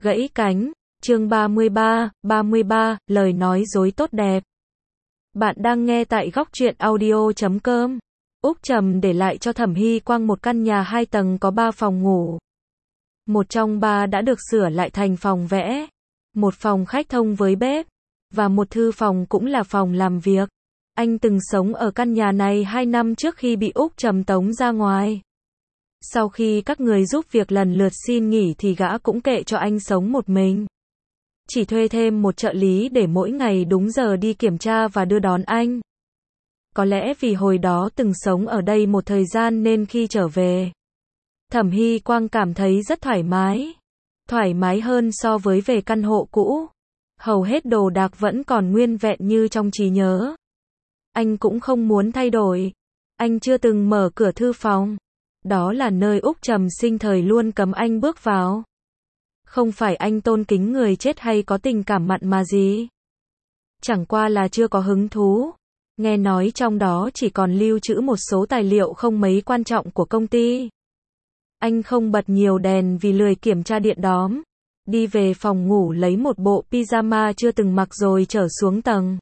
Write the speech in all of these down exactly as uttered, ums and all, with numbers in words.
Gãy cánh, chương ba mươi ba, ba mươi ba, lời nói dối tốt đẹp. Bạn đang nghe tại góc truyện audio chấm com. Úc Trầm để lại cho Thẩm Hy Quang một căn nhà hai tầng có ba phòng ngủ. Một trong ba đã được sửa lại thành phòng vẽ, một phòng khách thông với bếp, và một thư phòng cũng là phòng làm việc. Anh từng sống ở căn nhà này hai năm trước khi bị Úc Trầm tống ra ngoài. Sau khi các người giúp việc lần lượt xin nghỉ thì gã cũng kệ cho anh sống một mình. Chỉ thuê thêm một trợ lý để mỗi ngày đúng giờ đi kiểm tra và đưa đón anh. Có lẽ vì hồi đó từng sống ở đây một thời gian nên khi trở về, Thẩm Hy Quang cảm thấy rất thoải mái. Thoải mái hơn so với về căn hộ cũ. Hầu hết đồ đạc vẫn còn nguyên vẹn như trong trí nhớ. Anh cũng không muốn thay đổi. Anh chưa từng mở cửa thư phòng. Đó là nơi Úc Trầm sinh thời luôn cấm anh bước vào. Không phải anh tôn kính người chết hay có tình cảm mặn mà gì. Chẳng qua là chưa có hứng thú. Nghe nói trong đó chỉ còn lưu trữ một số tài liệu không mấy quan trọng của công ty. Anh không bật nhiều đèn vì lười kiểm tra điện đóm. Đi về phòng ngủ lấy một bộ pyjama chưa từng mặc rồi trở xuống tầng.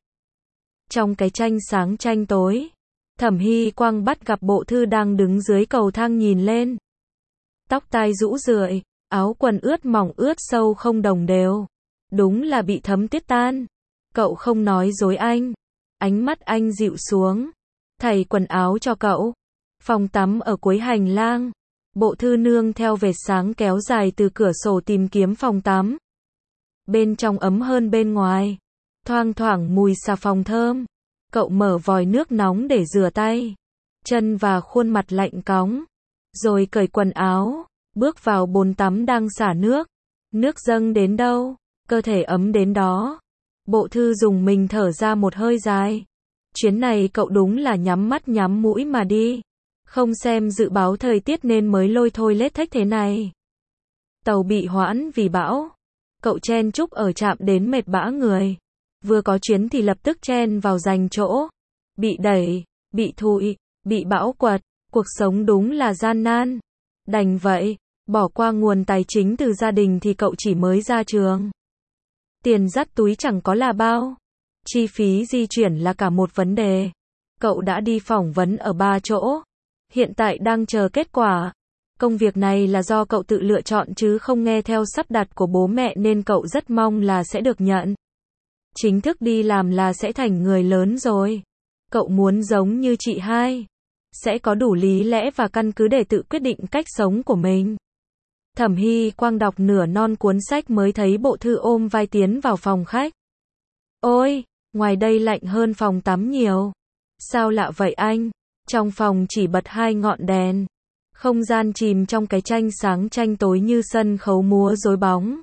Trong cái tranh sáng tranh tối, Thẩm Hy Quang bắt gặp bộ thư đang đứng dưới cầu thang nhìn lên. Tóc tai rũ rượi, áo quần ướt mỏng ướt sâu không đồng đều. Đúng là bị thấm tuyết tan. Cậu không nói dối anh. Ánh mắt anh dịu xuống. Thầy quần áo cho cậu. Phòng tắm ở cuối hành lang. Bộ thư nương theo vệt sáng kéo dài từ cửa sổ tìm kiếm phòng tắm. Bên trong ấm hơn bên ngoài. Thoang thoảng mùi xà phòng thơm. Cậu mở vòi nước nóng để rửa tay, chân và khuôn mặt lạnh cóng. Rồi cởi quần áo, bước vào bồn tắm đang xả nước. Nước dâng đến đâu, cơ thể ấm đến đó. Bộ thư dùng mình thở ra một hơi dài. Chuyến này cậu đúng là nhắm mắt nhắm mũi mà đi. Không xem dự báo thời tiết nên mới lôi thôi lết thếch thế này. Tàu bị hoãn vì bão. Cậu chen chúc ở trạm đến mệt bã người. Vừa có chuyến thì lập tức chen vào giành chỗ. Bị đẩy, bị thụi, bị bão quật. Cuộc sống đúng là gian nan. Đành vậy, bỏ qua nguồn tài chính từ gia đình thì cậu chỉ mới ra trường. Tiền dắt túi chẳng có là bao. Chi phí di chuyển là cả một vấn đề. Cậu đã đi phỏng vấn ở ba chỗ. Hiện tại đang chờ kết quả. Công việc này là do cậu tự lựa chọn chứ không nghe theo sắp đặt của bố mẹ nên cậu rất mong là sẽ được nhận. Chính thức đi làm là sẽ thành người lớn rồi. Cậu muốn giống như chị hai. Sẽ có đủ lý lẽ và căn cứ để tự quyết định cách sống của mình. Thẩm Hy Quang đọc nửa non cuốn sách mới thấy bộ thư ôm vai tiến vào phòng khách. Ôi, ngoài đây lạnh hơn phòng tắm nhiều. Sao lạ vậy anh? Trong phòng chỉ bật hai ngọn đèn. Không gian chìm trong cái tranh sáng tranh tối như sân khấu múa rối bóng.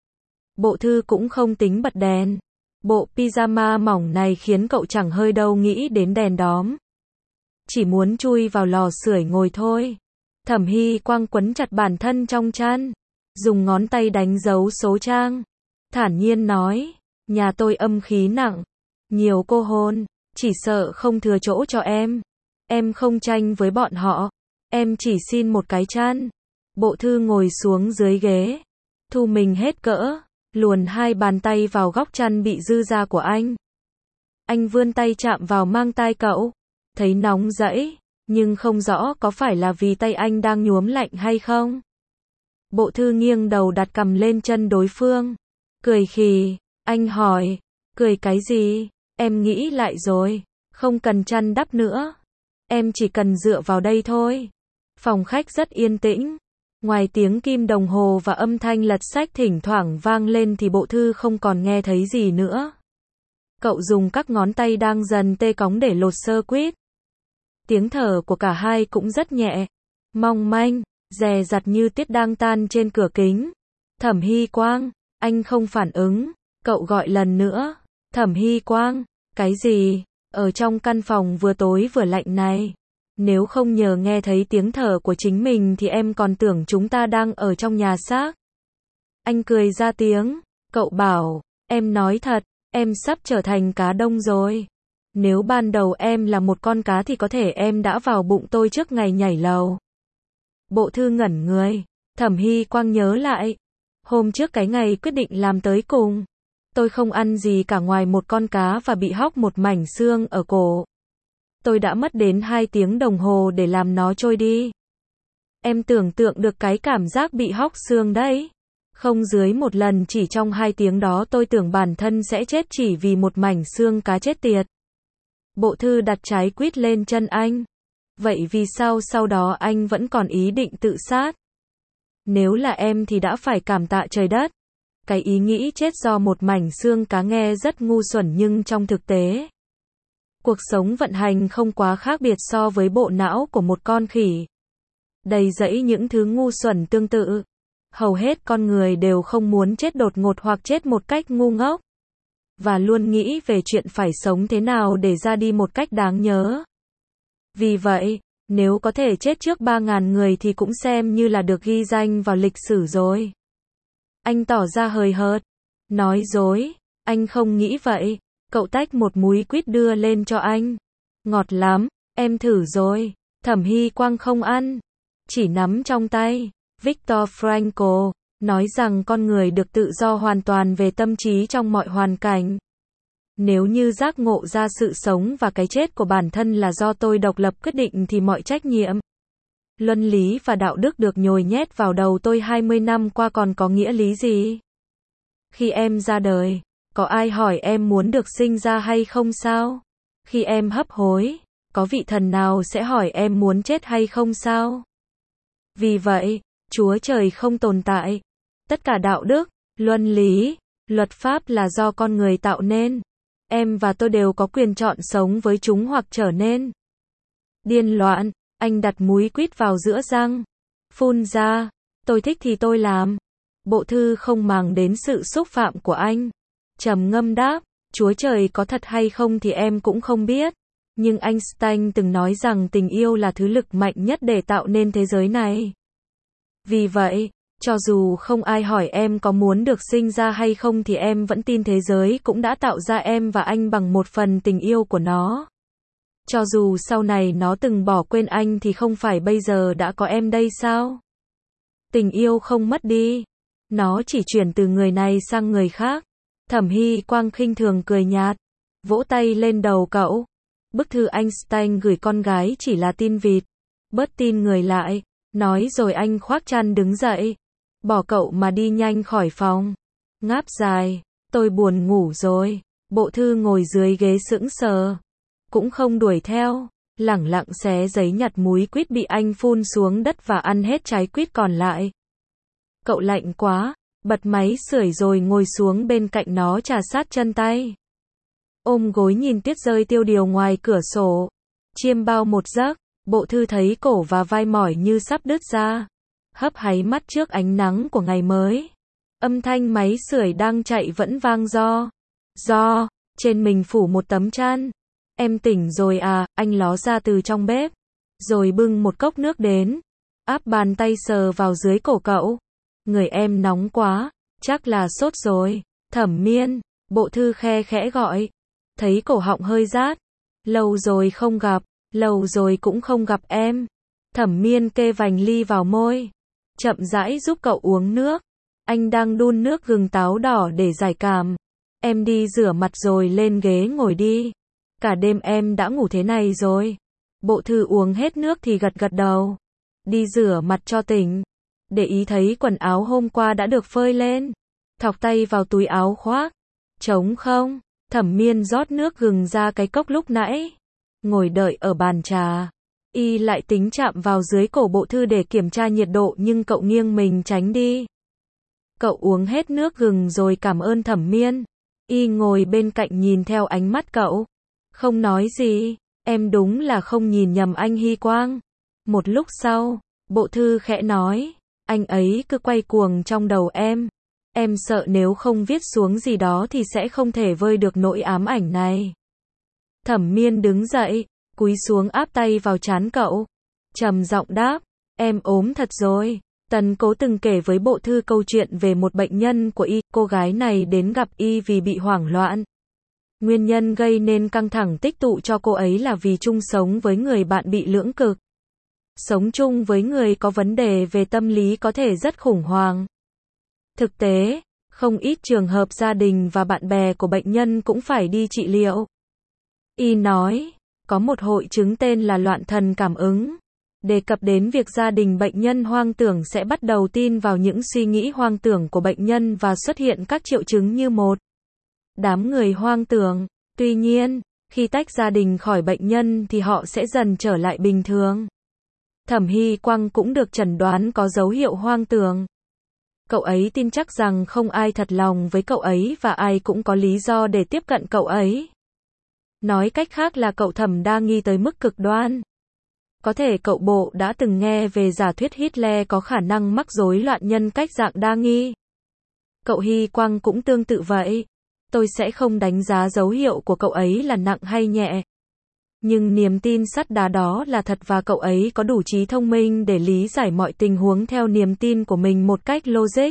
Bộ thư cũng không tính bật đèn. Bộ pyjama mỏng này khiến cậu chẳng hơi đâu nghĩ đến đèn đóm. Chỉ muốn chui vào lò sưởi ngồi thôi. Thẩm Hy Quang quấn chặt bản thân trong chăn. Dùng ngón tay đánh dấu số trang. Thản nhiên nói, nhà tôi âm khí nặng. Nhiều cô hôn, chỉ sợ không thừa chỗ cho em. Em không tranh với bọn họ. Em chỉ xin một cái chăn. Bộ thư ngồi xuống dưới ghế. Thu mình hết cỡ. Luồn hai bàn tay vào góc chăn bị dư ra của anh. Anh vươn tay chạm vào mang tai cậu. Thấy nóng rẫy, nhưng không rõ có phải là vì tay anh đang nhuốm lạnh hay không. Bộ thư nghiêng đầu đặt cằm lên chân đối phương. Cười khì, anh hỏi, cười cái gì? Em nghĩ lại rồi, không cần chăn đắp nữa. Em chỉ cần dựa vào đây thôi. Phòng khách rất yên tĩnh. Ngoài tiếng kim đồng hồ và âm thanh lật sách thỉnh thoảng vang lên thì bộ thư không còn nghe thấy gì nữa. Cậu dùng các ngón tay đang dần tê cóng để lột sơ quýt. Tiếng thở của cả hai cũng rất nhẹ, mong manh, dè dặt như tuyết đang tan trên cửa kính. Thẩm Hy Quang, anh không phản ứng. Cậu gọi lần nữa. Thẩm Hy Quang, cái gì? Ở trong căn phòng vừa tối vừa lạnh này. Nếu không nhờ nghe thấy tiếng thở của chính mình thì em còn tưởng chúng ta đang ở trong nhà xác. Anh cười ra tiếng. Cậu bảo, em nói thật, em sắp trở thành cá đông rồi. Nếu ban đầu em là một con cá thì có thể em đã vào bụng tôi trước ngày nhảy lầu. Bộ thư ngẩn người. Thẩm Hy Quang nhớ lại. Hôm trước cái ngày quyết định làm tới cùng, tôi không ăn gì cả ngoài một con cá và bị hóc một mảnh xương ở cổ. Tôi đã mất đến hai tiếng đồng hồ để làm nó trôi đi. Em tưởng tượng được cái cảm giác bị hóc xương đấy. Không dưới một lần chỉ trong hai tiếng đó tôi tưởng bản thân sẽ chết chỉ vì một mảnh xương cá chết tiệt. Bộ Thư đặt trái quýt lên chân anh. Vậy vì sao sau đó anh vẫn còn ý định tự sát? Nếu là em thì đã phải cảm tạ trời đất. Cái ý nghĩ chết do một mảnh xương cá nghe rất ngu xuẩn nhưng trong thực tế, cuộc sống vận hành không quá khác biệt so với bộ não của một con khỉ. Đầy rẫy những thứ ngu xuẩn tương tự. Hầu hết con người đều không muốn chết đột ngột hoặc chết một cách ngu ngốc. Và luôn nghĩ về chuyện phải sống thế nào để ra đi một cách đáng nhớ. Vì vậy, nếu có thể chết trước ba ngàn người thì cũng xem như là được ghi danh vào lịch sử rồi. Anh tỏ ra hời hợt. Nói dối. Anh không nghĩ vậy. Cậu tách một múi quýt đưa lên cho anh. Ngọt lắm. Em thử rồi. Thẩm Hy Quang không ăn. Chỉ nắm trong tay. Viktor Frankl nói rằng con người được tự do hoàn toàn về tâm trí trong mọi hoàn cảnh. Nếu như giác ngộ ra sự sống và cái chết của bản thân là do tôi độc lập quyết định thì mọi trách nhiệm, luân lý và đạo đức được nhồi nhét vào đầu tôi hai mươi năm qua còn có nghĩa lý gì? Khi em ra đời, có ai hỏi em muốn được sinh ra hay không sao? Khi em hấp hối, có vị thần nào sẽ hỏi em muốn chết hay không sao? Vì vậy, Chúa Trời không tồn tại. Tất cả đạo đức, luân lý, luật pháp là do con người tạo nên. Em và tôi đều có quyền chọn sống với chúng hoặc trở nên điên loạn. Anh đặt múi quýt vào giữa răng. Phun ra. Tôi thích thì tôi làm. Bộ Thư không màng đến sự xúc phạm của anh. Trầm ngâm đáp. Chúa Trời có thật hay không thì em cũng không biết. Nhưng Einstein từng nói rằng tình yêu là thứ lực mạnh nhất để tạo nên thế giới này. Vì vậy, cho dù không ai hỏi em có muốn được sinh ra hay không thì em vẫn tin thế giới cũng đã tạo ra em và anh bằng một phần tình yêu của nó. Cho dù sau này nó từng bỏ quên anh thì không phải bây giờ đã có em đây sao? Tình yêu không mất đi. Nó chỉ chuyển từ người này sang người khác. Thẩm Hy Quang khinh thường cười nhạt. Vỗ tay lên đầu cậu. Bức thư Einstein gửi con gái chỉ là tin vịt. Bớt tin người lại. Nói rồi anh khoác chăn đứng dậy. Bỏ cậu mà đi nhanh khỏi phòng. Ngáp dài. Tôi buồn ngủ rồi. Bộ Thư ngồi dưới ghế sững sờ. Cũng không đuổi theo. Lẳng lặng xé giấy nhặt múi quýt bị anh phun xuống đất và ăn hết trái quýt còn lại. Cậu lạnh quá. Bật máy sưởi rồi ngồi xuống bên cạnh nó trà sát chân tay. Ôm gối nhìn tuyết rơi tiêu điều ngoài cửa sổ. Chiêm bao một giấc. Bộ Thư thấy cổ và vai mỏi như sắp đứt ra. Hấp háy mắt trước ánh nắng của ngày mới. Âm thanh máy sưởi đang chạy vẫn vang do. Do. Trên mình phủ một tấm chăn. Em tỉnh rồi à, anh ló ra từ trong bếp. Rồi bưng một cốc nước đến. Áp bàn tay sờ vào dưới cổ cậu. Người em nóng quá. Chắc là sốt rồi. Thẩm Miên. Bộ Thư khe khẽ gọi. Thấy cổ họng hơi rát. Lâu rồi không gặp. Lâu rồi cũng không gặp em. Thẩm Miên kê vành ly vào môi. Chậm rãi giúp cậu uống nước. Anh đang đun nước gừng táo đỏ để giải cảm. Em đi rửa mặt rồi lên ghế ngồi đi. Cả đêm em đã ngủ thế này rồi. Bộ Thư uống hết nước thì gật gật đầu. Đi rửa mặt cho tỉnh. Để ý thấy quần áo hôm qua đã được phơi lên. Thọc tay vào túi áo khoác. Trống không? Thẩm Miên rót nước gừng ra cái cốc lúc nãy. Ngồi đợi ở bàn trà. Y lại tính chạm vào dưới cổ Bộ Thư để kiểm tra nhiệt độ nhưng cậu nghiêng mình tránh đi. Cậu uống hết nước gừng rồi cảm ơn Thẩm Miên. Y ngồi bên cạnh nhìn theo ánh mắt cậu. Không nói gì. Em đúng là không nhìn nhầm anh Hy Quang. Một lúc sau, Bộ Thư khẽ nói. Anh ấy cứ quay cuồng trong đầu em. Em sợ nếu không viết xuống gì đó thì sẽ không thể vơi được nỗi ám ảnh này. Thẩm Miên đứng dậy, cúi xuống áp tay vào trán cậu. Trầm giọng đáp. Em ốm thật rồi. Tần Cố từng kể với Bộ Thư câu chuyện về một bệnh nhân của Y. Cô gái này đến gặp Y vì bị hoảng loạn. Nguyên nhân gây nên căng thẳng tích tụ cho cô ấy là vì chung sống với người bạn bị lưỡng cực. Sống chung với người có vấn đề về tâm lý có thể rất khủng hoảng. Thực tế, không ít trường hợp gia đình và bạn bè của bệnh nhân cũng phải đi trị liệu. Y nói, có một hội chứng tên là loạn thần cảm ứng, đề cập đến việc gia đình bệnh nhân hoang tưởng sẽ bắt đầu tin vào những suy nghĩ hoang tưởng của bệnh nhân và xuất hiện các triệu chứng như một đám người hoang tưởng. Tuy nhiên, khi tách gia đình khỏi bệnh nhân thì họ sẽ dần trở lại bình thường. Thẩm Hy Quang cũng được chẩn đoán có dấu hiệu hoang tưởng. Cậu ấy tin chắc rằng không ai thật lòng với cậu ấy và ai cũng có lý do để tiếp cận cậu ấy. Nói cách khác là cậu Thẩm đa nghi tới mức cực đoan. Có thể cậu Bộ đã từng nghe về giả thuyết Hitler có khả năng mắc rối loạn nhân cách dạng đa nghi. Cậu Hy Quang cũng tương tự vậy. Tôi sẽ không đánh giá dấu hiệu của cậu ấy là nặng hay nhẹ. Nhưng niềm tin sắt đá đó là thật và cậu ấy có đủ trí thông minh để lý giải mọi tình huống theo niềm tin của mình một cách logic.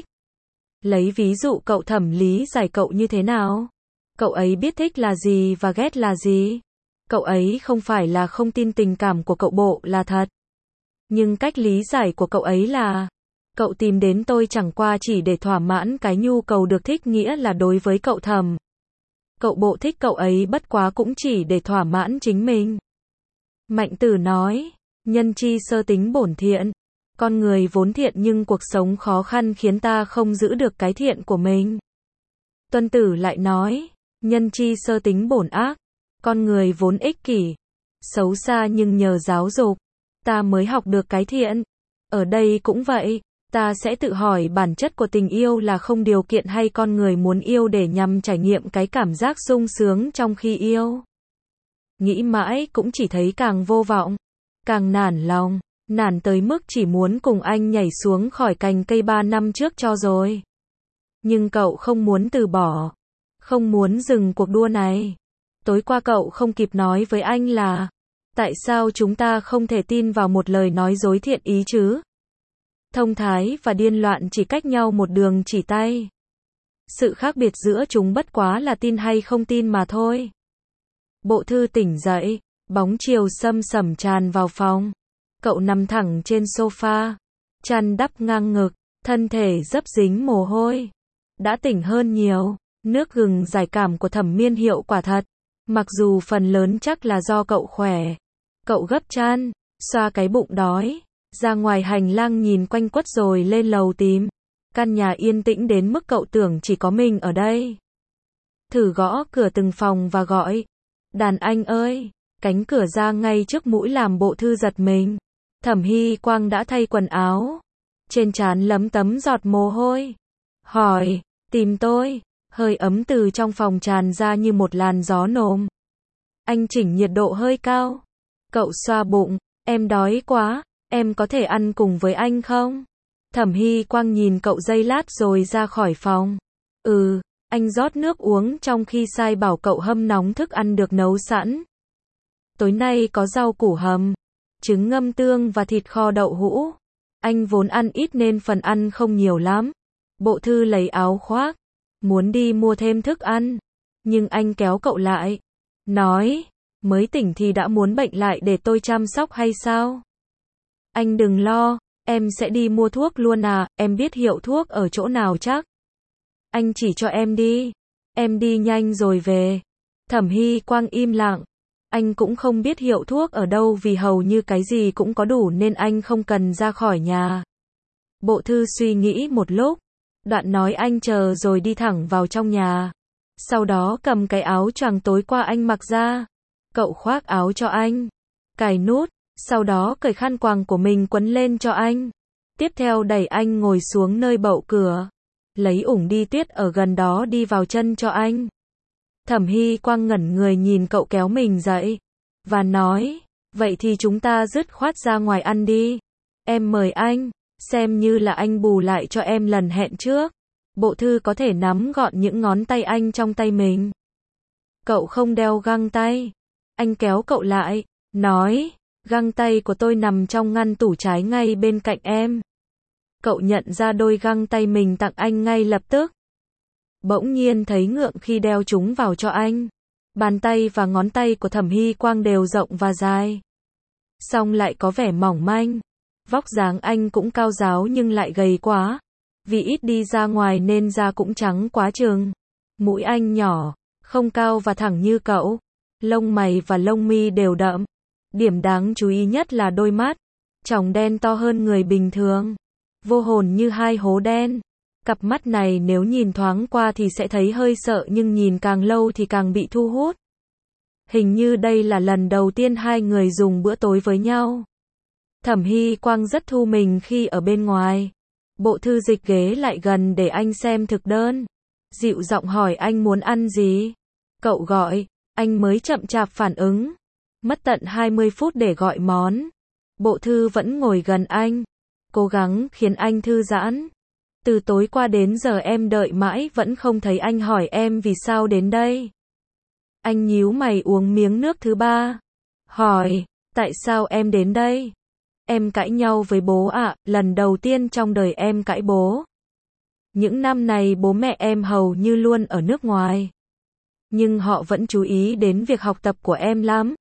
Lấy ví dụ cậu Thẩm lý giải cậu như thế nào? Cậu ấy biết thích là gì và ghét là gì? Cậu ấy không phải là không tin tình cảm của cậu Bộ là thật. Nhưng cách lý giải của cậu ấy là, cậu tìm đến tôi chẳng qua chỉ để thỏa mãn cái nhu cầu được thích, nghĩa là đối với cậu Thẩm, cậu Bộ thích cậu ấy bất quá cũng chỉ để thỏa mãn chính mình. Mạnh Tử nói, nhân chi sơ tính bổn thiện. Con người vốn thiện nhưng cuộc sống khó khăn khiến ta không giữ được cái thiện của mình. Tuân Tử lại nói, nhân chi sơ tính bổn ác. Con người vốn ích kỷ, xấu xa nhưng nhờ giáo dục, ta mới học được cái thiện. Ở đây cũng vậy, ta sẽ tự hỏi bản chất của tình yêu là không điều kiện hay con người muốn yêu để nhằm trải nghiệm cái cảm giác sung sướng trong khi yêu. Nghĩ mãi cũng chỉ thấy càng vô vọng, càng nản lòng, nản tới mức chỉ muốn cùng anh nhảy xuống khỏi cành cây ba năm trước cho rồi. Nhưng cậu không muốn từ bỏ, không muốn dừng cuộc đua này. Tối qua cậu không kịp nói với anh là, tại sao chúng ta không thể tin vào một lời nói dối thiện ý chứ? Thông thái và điên loạn chỉ cách nhau một đường chỉ tay. Sự khác biệt giữa chúng bất quá là tin hay không tin mà thôi. Bộ Thư tỉnh dậy, bóng chiều sâm sẩm tràn vào phòng. Cậu nằm thẳng trên sofa, chăn đắp ngang ngực, thân thể dấp dính mồ hôi. Đã tỉnh hơn nhiều, nước gừng giải cảm của Thẩm Miên hiệu quả thật. Mặc dù phần lớn chắc là do cậu khỏe. Cậu gấp chăn, xoa cái bụng đói, ra ngoài hành lang nhìn quanh quất rồi lên lầu tìm. Căn nhà yên tĩnh đến mức cậu tưởng chỉ có mình ở đây. Thử gõ cửa từng phòng và gọi, đàn anh ơi. Cánh cửa ra ngay trước mũi làm Bộ Thư giật mình. Thẩm Hy Quang đã thay quần áo, trên trán lấm tấm giọt mồ hôi. Hỏi, tìm tôi. Hơi ấm từ trong phòng tràn ra như một làn gió nồm. Anh chỉnh nhiệt độ hơi cao. Cậu xoa bụng, em đói quá, em có thể ăn cùng với anh không? Thẩm Hy Quang nhìn cậu giây lát rồi ra khỏi phòng. Ừ, anh rót nước uống trong khi sai bảo cậu hâm nóng thức ăn được nấu sẵn. Tối nay có rau củ hầm, trứng ngâm tương và thịt kho đậu hũ. Anh vốn ăn ít nên phần ăn không nhiều lắm. Bộ Thư lấy áo khoác, muốn đi mua thêm thức ăn, nhưng anh kéo cậu lại, nói, mới tỉnh thì đã muốn bệnh lại để tôi chăm sóc hay sao? Anh đừng lo, em sẽ đi mua thuốc luôn à, em biết hiệu thuốc ở chỗ nào chắc? Anh chỉ cho em đi, em đi nhanh rồi về. Thẩm Hy Quang im lặng, anh cũng không biết hiệu thuốc ở đâu vì hầu như cái gì cũng có đủ nên anh không cần ra khỏi nhà. Bộ Thư suy nghĩ một lúc, đoạn nói anh chờ rồi đi thẳng vào trong nhà. Sau đó cầm cái áo choàng tối qua anh mặc ra. Cậu khoác áo cho anh, cài nút, sau đó cởi khăn quàng của mình quấn lên cho anh. Tiếp theo đẩy anh ngồi xuống nơi bậu cửa. Lấy ủng đi tuyết ở gần đó đi vào chân cho anh. Thẩm Hy Quang ngẩn người nhìn cậu kéo mình dậy. Và nói, vậy thì chúng ta dứt khoát ra ngoài ăn đi. Em mời anh, xem như là anh bù lại cho em lần hẹn trước. Bộ Thư có thể nắm gọn những ngón tay anh trong tay mình. Cậu không đeo găng tay. Anh kéo cậu lại, nói, găng tay của tôi nằm trong ngăn tủ trái ngay bên cạnh em. Cậu nhận ra đôi găng tay mình tặng anh ngay lập tức. Bỗng nhiên thấy ngượng khi đeo chúng vào cho anh. Bàn tay và ngón tay của Thẩm Hy Quang đều rộng và dài. Song lại có vẻ mỏng manh. Vóc dáng anh cũng cao ráo nhưng lại gầy quá. Vì ít đi ra ngoài nên da cũng trắng quá chừng. Mũi anh nhỏ, không cao và thẳng như cậu. Lông mày và lông mi đều đậm. Điểm đáng chú ý nhất là đôi mắt. Tròng đen to hơn người bình thường. Vô hồn như hai hố đen. Cặp mắt này nếu nhìn thoáng qua thì sẽ thấy hơi sợ nhưng nhìn càng lâu thì càng bị thu hút. Hình như đây là lần đầu tiên hai người dùng bữa tối với nhau. Thẩm Hy Quang rất thu mình khi ở bên ngoài. Bộ Thư dịch ghế lại gần để anh xem thực đơn. Dịu giọng hỏi anh muốn ăn gì. Cậu gọi, anh mới chậm chạp phản ứng. Mất tận hai mươi phút để gọi món. Bộ Thư vẫn ngồi gần anh. Cố gắng khiến anh thư giãn. Từ tối qua đến giờ em đợi mãi vẫn không thấy anh hỏi em vì sao đến đây. Anh nhíu mày uống miếng nước thứ ba. Hỏi, tại sao em đến đây? Em cãi nhau với bố ạ, à, lần đầu tiên trong đời em cãi bố. Những năm này bố mẹ em hầu như luôn ở nước ngoài. Nhưng họ vẫn chú ý đến việc học tập của em lắm.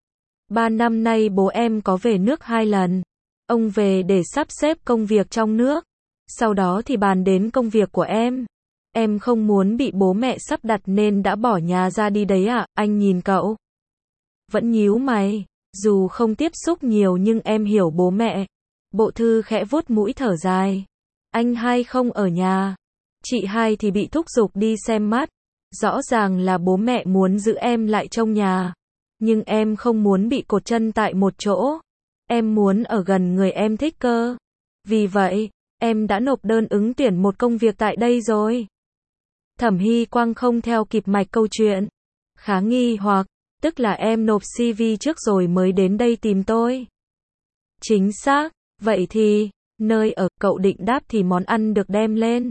Ba năm nay bố em có về nước hai lần. Ông về để sắp xếp công việc trong nước. Sau đó thì bàn đến công việc của em. Em không muốn bị bố mẹ sắp đặt nên đã bỏ nhà ra đi đấy ạ, à? Anh nhìn cậu. Vẫn nhíu mày. Dù không tiếp xúc nhiều nhưng em hiểu bố mẹ. Bộ Thư khẽ vuốt mũi thở dài. Anh hai không ở nhà. Chị hai thì bị thúc giục đi xem mắt. Rõ ràng là bố mẹ muốn giữ em lại trong nhà. Nhưng em không muốn bị cột chân tại một chỗ. Em muốn ở gần người em thích cơ. Vì vậy, em đã nộp đơn ứng tuyển một công việc tại đây rồi. Thẩm Hy Quang không theo kịp mạch câu chuyện. Khá nghi hoặc, tức là em nộp xê vê trước rồi mới đến đây tìm tôi. Chính xác, vậy thì, nơi ở cậu định đáp thì món ăn được đem lên.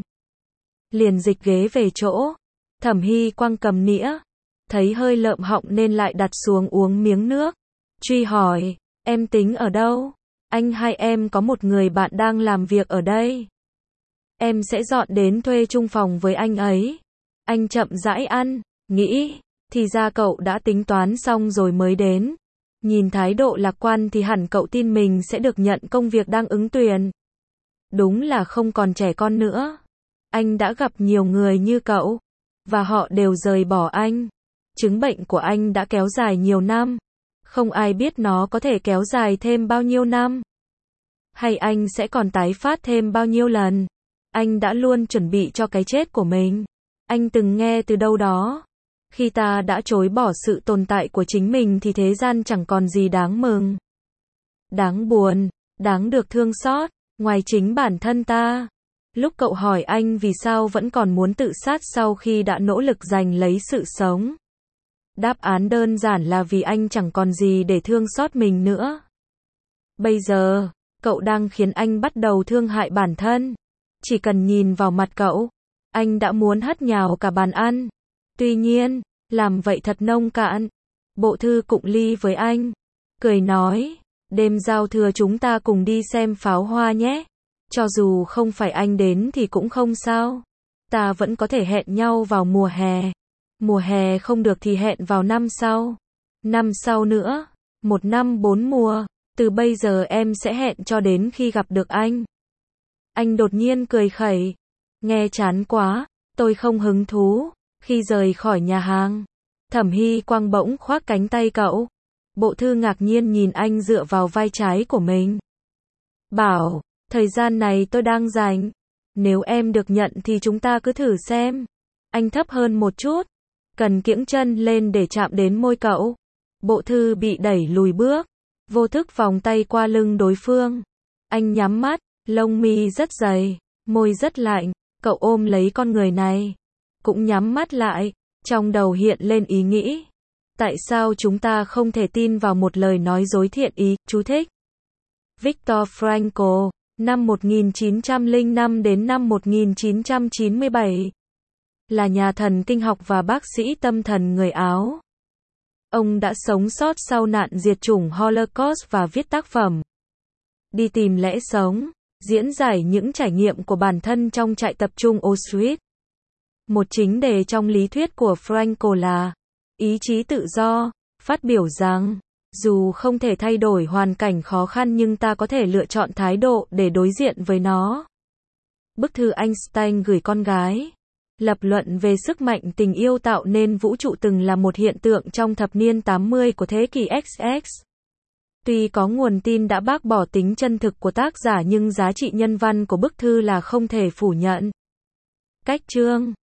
Liền dịch ghế về chỗ. Thẩm Hy Quang cầm nĩa. Thấy hơi lợm họng nên lại đặt xuống uống miếng nước. Truy hỏi, em tính ở đâu? Anh hai em có một người bạn đang làm việc ở đây. Em sẽ dọn đến thuê chung phòng với anh ấy. Anh chậm rãi ăn, nghĩ, thì ra cậu đã tính toán xong rồi mới đến. Nhìn thái độ lạc quan thì hẳn cậu tin mình sẽ được nhận công việc đang ứng tuyển. Đúng là không còn trẻ con nữa. Anh đã gặp nhiều người như cậu, và họ đều rời bỏ anh. Chứng bệnh của anh đã kéo dài nhiều năm. Không ai biết nó có thể kéo dài thêm bao nhiêu năm. Hay anh sẽ còn tái phát thêm bao nhiêu lần. Anh đã luôn chuẩn bị cho cái chết của mình. Anh từng nghe từ đâu đó. Khi ta đã chối bỏ sự tồn tại của chính mình thì thế gian chẳng còn gì đáng mừng. Đáng buồn, đáng được thương xót, ngoài chính bản thân ta. Lúc cậu hỏi anh vì sao vẫn còn muốn tự sát sau khi đã nỗ lực giành lấy sự sống. Đáp án đơn giản là vì anh chẳng còn gì để thương xót mình nữa. Bây giờ, cậu đang khiến anh bắt đầu thương hại bản thân. Chỉ cần nhìn vào mặt cậu, anh đã muốn hất nhào cả bàn ăn. Tuy nhiên, làm vậy thật nông cạn. Bộ Thư cụng ly với anh, cười nói, đêm giao thừa chúng ta cùng đi xem pháo hoa nhé. Cho dù không phải anh đến thì cũng không sao. Ta vẫn có thể hẹn nhau vào mùa hè. Mùa hè không được thì hẹn vào năm sau. Năm sau nữa, một năm bốn mùa. Từ bây giờ em sẽ hẹn cho đến khi gặp được anh. Anh đột nhiên cười khẩy. Nghe chán quá, tôi không hứng thú. Khi rời khỏi nhà hàng, Thẩm Hy Quang bỗng khoác cánh tay cậu. Bộ Thư ngạc nhiên nhìn anh dựa vào vai trái của mình. Bảo, thời gian này tôi đang rảnh. Nếu em được nhận thì chúng ta cứ thử xem. Anh thấp hơn một chút. Cần kiễng chân lên để chạm đến môi cậu. Bộ Thư bị đẩy lùi bước. Vô thức vòng tay qua lưng đối phương. Anh nhắm mắt, lông mi rất dày, môi rất lạnh. Cậu ôm lấy con người này. Cũng nhắm mắt lại. Trong đầu hiện lên ý nghĩ. Tại sao chúng ta không thể tin vào một lời nói dối thiện ý, chú thích. Viktor Frankl, năm một nghìn chín trăm lẻ năm đến năm một nghìn chín trăm chín mươi bảy, là nhà thần kinh học và bác sĩ tâm thần người Áo. Ông đã sống sót sau nạn diệt chủng Holocaust và viết tác phẩm Đi tìm lẽ sống, diễn giải những trải nghiệm của bản thân trong trại tập trung Auschwitz. Một chính đề trong lý thuyết của Frankl là ý chí tự do, phát biểu rằng, dù không thể thay đổi hoàn cảnh khó khăn nhưng ta có thể lựa chọn thái độ để đối diện với nó. Bức thư Einstein gửi con gái. Lập luận về sức mạnh tình yêu tạo nên vũ trụ từng là một hiện tượng trong thập niên tám mươi của thế kỷ X X. Tuy có nguồn tin đã bác bỏ tính chân thực của tác giả nhưng giá trị nhân văn của bức thư là không thể phủ nhận. Cách chương